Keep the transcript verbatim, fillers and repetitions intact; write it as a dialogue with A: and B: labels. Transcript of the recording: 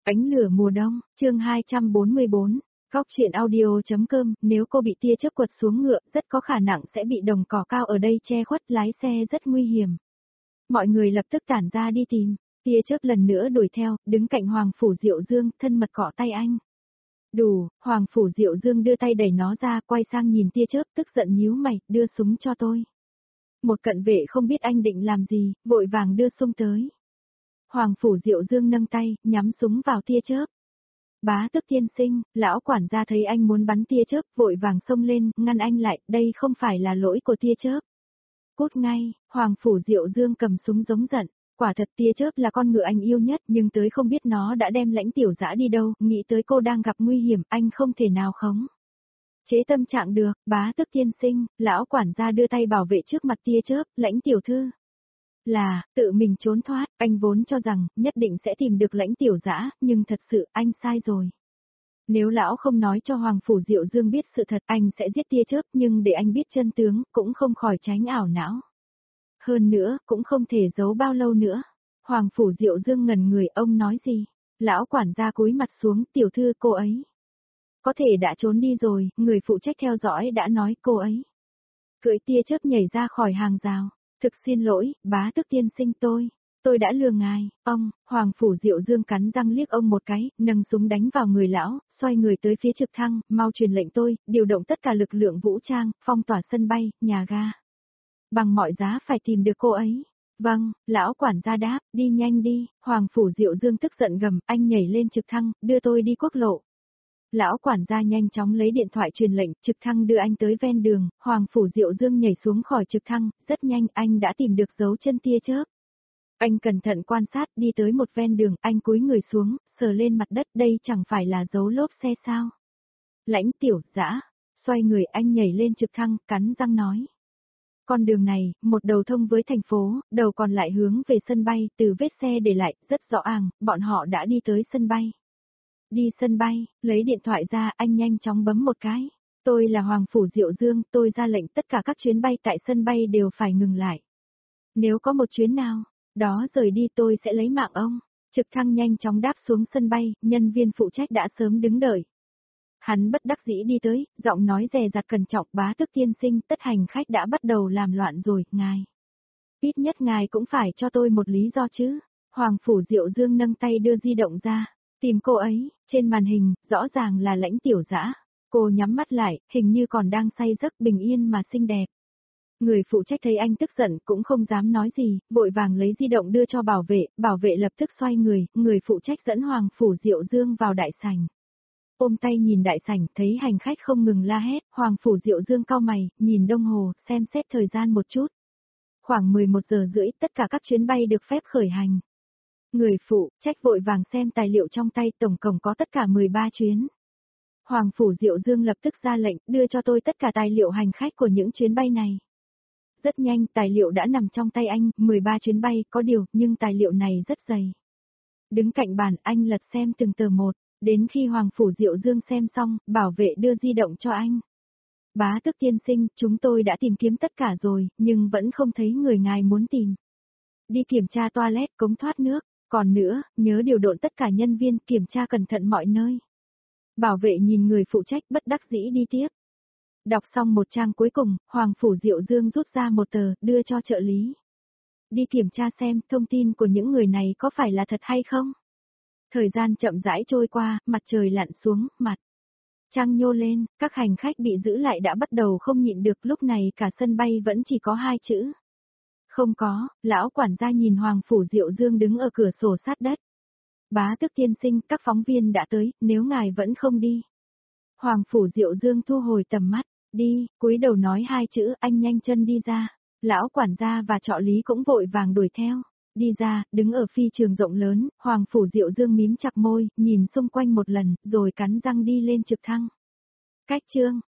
A: Ánh lửa mùa đông, chương hai trăm bốn mươi bốn, Góc truyện audio.com, nếu cô bị tia chớp quật xuống ngựa, rất có khả năng sẽ bị đồng cỏ cao ở đây che khuất, lái xe rất nguy hiểm. Mọi người lập tức tản ra đi tìm, tia chớp lần nữa đuổi theo, đứng cạnh Hoàng Phủ Diệu Dương, thân mật cọ tay anh. Đủ, Hoàng Phủ Diệu Dương đưa tay đẩy nó ra, quay sang nhìn tia chớp, tức giận nhíu mày, đưa súng cho tôi. Một cận vệ không biết anh định làm gì, vội vàng đưa súng tới. Hoàng Phủ Diệu Dương nâng tay, nhắm súng vào tia chớp. Bá Tước tiên sinh, lão quản gia thấy anh muốn bắn tia chớp, vội vàng xông lên, ngăn anh lại, đây không phải là lỗi của tia chớp. Cút ngay, Hoàng Phủ Diệu Dương cầm súng giống giận, quả thật tia chớp là con ngựa anh yêu nhất, nhưng tới không biết nó đã đem Lãnh Tiểu Dã đi đâu, nghĩ tới cô đang gặp nguy hiểm, anh không thể nào khống chế tâm trạng được. Bá Tước tiên sinh, lão quản gia đưa tay bảo vệ trước mặt tia chớp, Lãnh tiểu thư là, tự mình trốn thoát, anh vốn cho rằng, nhất định sẽ tìm được Lãnh Tiểu Dã, nhưng thật sự, anh sai rồi. Nếu lão không nói cho Hoàng Phủ Diệu Dương biết sự thật, anh sẽ giết tia chớp, nhưng để anh biết chân tướng, cũng không khỏi tránh ảo não. Hơn nữa, cũng không thể giấu bao lâu nữa. Hoàng Phủ Diệu Dương ngẩn người, ông nói gì? Lão quản gia cúi mặt xuống, tiểu thư cô ấy có thể đã trốn đi rồi, người phụ trách theo dõi đã nói cô ấy cưỡi tia chớp nhảy ra khỏi hàng rào. Thực xin lỗi, Bá Tước tiên sinh tôi, tôi đã lừa ngài, ông. Hoàng Phủ Diệu Dương cắn răng liếc ông một cái, nâng súng đánh vào người lão, xoay người tới phía trực thăng, mau truyền lệnh tôi, điều động tất cả lực lượng vũ trang, phong tỏa sân bay, nhà ga. Bằng mọi giá phải tìm được cô ấy. Vâng, lão quản gia đáp, đi nhanh đi. Hoàng Phủ Diệu Dương tức giận gầm, anh nhảy lên trực thăng, đưa tôi đi quốc lộ. Lão quản gia nhanh chóng lấy điện thoại truyền lệnh, trực thăng đưa anh tới ven đường, Hoàng Phủ Diệu Dương nhảy xuống khỏi trực thăng, rất nhanh anh đã tìm được dấu chân tia chớp. Anh cẩn thận quan sát, đi tới một ven đường, anh cúi người xuống, sờ lên mặt đất, đây chẳng phải là dấu lốp xe sao? Lãnh Tiểu Dã, xoay người anh nhảy lên trực thăng, cắn răng nói. Con đường này, một đầu thông với thành phố, đầu còn lại hướng về sân bay, từ vết xe để lại, rất rõ ràng, bọn họ đã đi tới sân bay. Đi sân bay, lấy điện thoại ra, anh nhanh chóng bấm một cái. Tôi là Hoàng Phủ Diệu Dương, tôi ra lệnh tất cả các chuyến bay tại sân bay đều phải ngừng lại. Nếu có một chuyến nào đó rời đi tôi sẽ lấy mạng ông. Trực thăng nhanh chóng đáp xuống sân bay, nhân viên phụ trách đã sớm đứng đợi. Hắn bất đắc dĩ đi tới, giọng nói dè dặt cẩn trọng, Bá Tước tiên sinh, tất hành khách đã bắt đầu làm loạn rồi, ngài. Ít nhất ngài cũng phải cho tôi một lý do chứ. Hoàng Phủ Diệu Dương nâng tay đưa di động ra. Tìm cô ấy, trên màn hình, rõ ràng là Lãnh Tiểu Dã. Cô nhắm mắt lại, hình như còn đang say giấc, bình yên mà xinh đẹp. Người phụ trách thấy anh tức giận, cũng không dám nói gì, vội vàng lấy di động đưa cho bảo vệ, bảo vệ lập tức xoay người, người phụ trách dẫn Hoàng Phủ Diệu Dương vào đại sảnh. Ôm tay nhìn đại sảnh, thấy hành khách không ngừng la hét, Hoàng Phủ Diệu Dương cau mày, nhìn đồng hồ, xem xét thời gian một chút. Khoảng mười một giờ rưỡi, tất cả các chuyến bay được phép khởi hành. Người phụ trách vội vàng xem tài liệu trong tay, tổng cộng có tất cả mười ba chuyến. Hoàng Phủ Diệu Dương lập tức ra lệnh, đưa cho tôi tất cả tài liệu hành khách của những chuyến bay này. Rất nhanh, tài liệu đã nằm trong tay anh, mười ba chuyến bay, có điều, nhưng tài liệu này rất dày. Đứng cạnh bàn, anh lật xem từng tờ một, đến khi Hoàng Phủ Diệu Dương xem xong, bảo vệ đưa di động cho anh. Bá Tước tiên sinh, chúng tôi đã tìm kiếm tất cả rồi, nhưng vẫn không thấy người ngài muốn tìm. Đi kiểm tra toilet, cống thoát nước. Còn nữa, nhớ điều động tất cả nhân viên, kiểm tra cẩn thận mọi nơi. Bảo vệ nhìn người phụ trách, bất đắc dĩ đi tiếp. Đọc xong một trang cuối cùng, Hoàng Phủ Diệu Dương rút ra một tờ, đưa cho trợ lý. Đi kiểm tra xem, thông tin của những người này có phải là thật hay không? Thời gian chậm rãi trôi qua, mặt trời lặn xuống, mặt trăng nhô lên, các hành khách bị giữ lại đã bắt đầu không nhịn được, lúc này cả sân bay vẫn chỉ có hai chữ. Không có, lão quản gia nhìn Hoàng Phủ Diệu Dương đứng ở cửa sổ sát đất. Bá Tước tiên sinh, các phóng viên đã tới, nếu ngài vẫn không đi. Hoàng Phủ Diệu Dương thu hồi tầm mắt, đi, cúi đầu nói hai chữ, anh nhanh chân đi ra. Lão quản gia và trợ lý cũng vội vàng đuổi theo. Đi ra, đứng ở phi trường rộng lớn, Hoàng Phủ Diệu Dương mím chặt môi, nhìn xung quanh một lần, rồi cắn răng đi lên trực thăng. Cách chương